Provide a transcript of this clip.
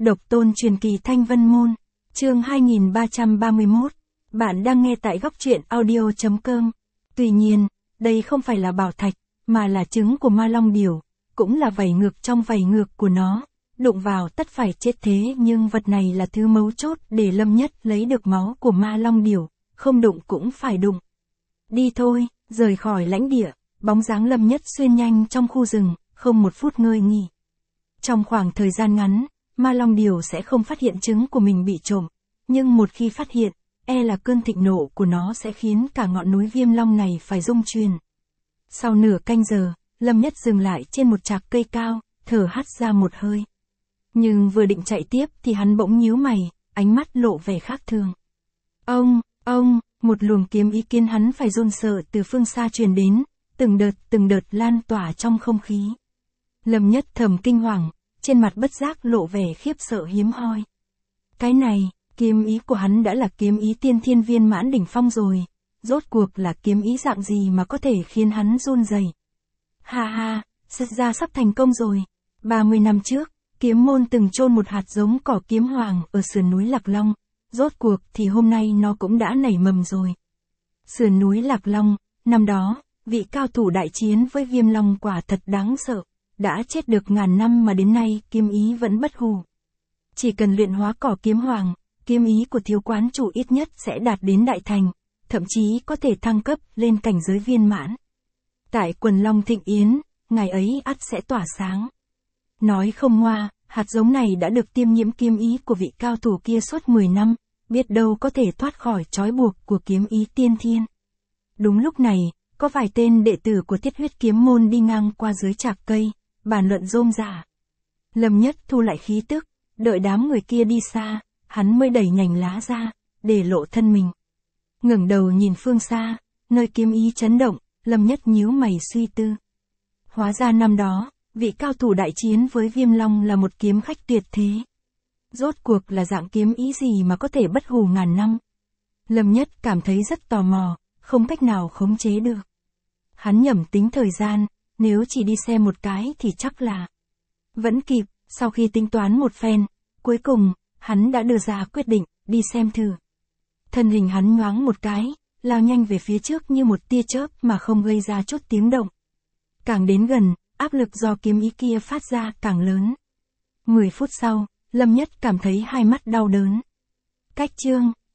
Độc tôn truyền kỳ Thanh Vân Môn, chương 2331, bạn đang nghe tại góc truyện audio.com. Tuy nhiên, đây không phải là bảo thạch, mà là trứng của ma long điểu, cũng là vảy ngược trong vảy ngược của nó, đụng vào tất phải chết thế nhưng vật này là thứ mấu chốt để Lâm Nhất lấy được máu của ma long điểu, không đụng cũng phải đụng. Đi thôi, rời khỏi lãnh địa, bóng dáng Lâm Nhất xuyên nhanh trong khu rừng, không một phút ngơi nghỉ. Trong khoảng thời gian ngắn, ma long điểu sẽ không phát hiện trứng của mình bị trộm, nhưng một khi phát hiện, là cơn thịnh nộ của nó sẽ khiến cả ngọn núi Viêm Long này phải rung chuyển. Sau nửa canh giờ, Lâm Nhất dừng lại trên một trạc cây cao, thở hắt ra một hơi. Nhưng vừa định chạy tiếp thì hắn bỗng nhíu mày, ánh mắt lộ vẻ khác thường. Ông, một luồng kiếm ý khiến hắn phải run sợ từ phương xa truyền đến, từng đợt lan tỏa trong không khí. Lâm Nhất thầm kinh hoàng, trên mặt bất giác lộ vẻ khiếp sợ hiếm hoi. Cái này, kiếm ý của hắn đã là kiếm ý tiên thiên viên mãn đỉnh phong rồi, rốt cuộc là kiếm ý dạng gì mà có thể khiến hắn run rẩy. Ha, thật ra sắp thành công rồi. 30 năm trước, kiếm môn từng chôn một hạt giống cỏ kiếm hoàng ở sườn núi Lạc Long, rốt cuộc thì hôm nay nó cũng đã nảy mầm rồi. Sườn núi Lạc Long, năm đó, vị cao thủ đại chiến với Viêm Long quả thật đáng sợ, đã chết được ngàn năm mà đến nay kiếm ý vẫn bất hủ. Chỉ cần luyện hóa cỏ kiếm hoàng, kiếm ý của thiếu quán chủ ít nhất sẽ đạt đến đại thành, thậm chí có thể thăng cấp lên cảnh giới viên mãn. Tại Quần Long Thịnh Yến, ngày ấy ắt sẽ tỏa sáng. Nói không ngoa, hạt giống này đã được tiêm nhiễm kiếm ý của vị cao thủ kia suốt 10 năm, biết đâu có thể thoát khỏi trói buộc của kiếm ý tiên thiên. Đúng lúc này, có vài tên đệ tử của Thiết Huyết Kiếm Môn đi ngang qua dưới trạc cây, bàn luận rôm rả. Lâm Nhất thu lại khí tức, đợi đám người kia đi xa, hắn mới đẩy nhành lá ra, để lộ thân mình. Ngẩng đầu nhìn phương xa, nơi kiếm ý chấn động, Lâm Nhất nhíu mày suy tư. Hóa ra năm đó, vị cao thủ đại chiến với Viêm Long là một kiếm khách tuyệt thế. Rốt cuộc là dạng kiếm ý gì mà có thể bất hủ ngàn năm? Lâm Nhất cảm thấy rất tò mò, không cách nào khống chế được. Hắn nhẩm tính thời gian, nếu chỉ đi xem một cái thì chắc là vẫn kịp. Sau khi tính toán một phen, cuối cùng, hắn đã đưa ra quyết định, đi xem thử. Thân hình hắn nhoáng một cái, lao nhanh về phía trước như một tia chớp mà không gây ra chút tiếng động. Càng đến gần, áp lực do kiếm ý kia phát ra càng lớn. 10 phút sau, Lâm Nhất cảm thấy hai mắt đau đớn. Cách chương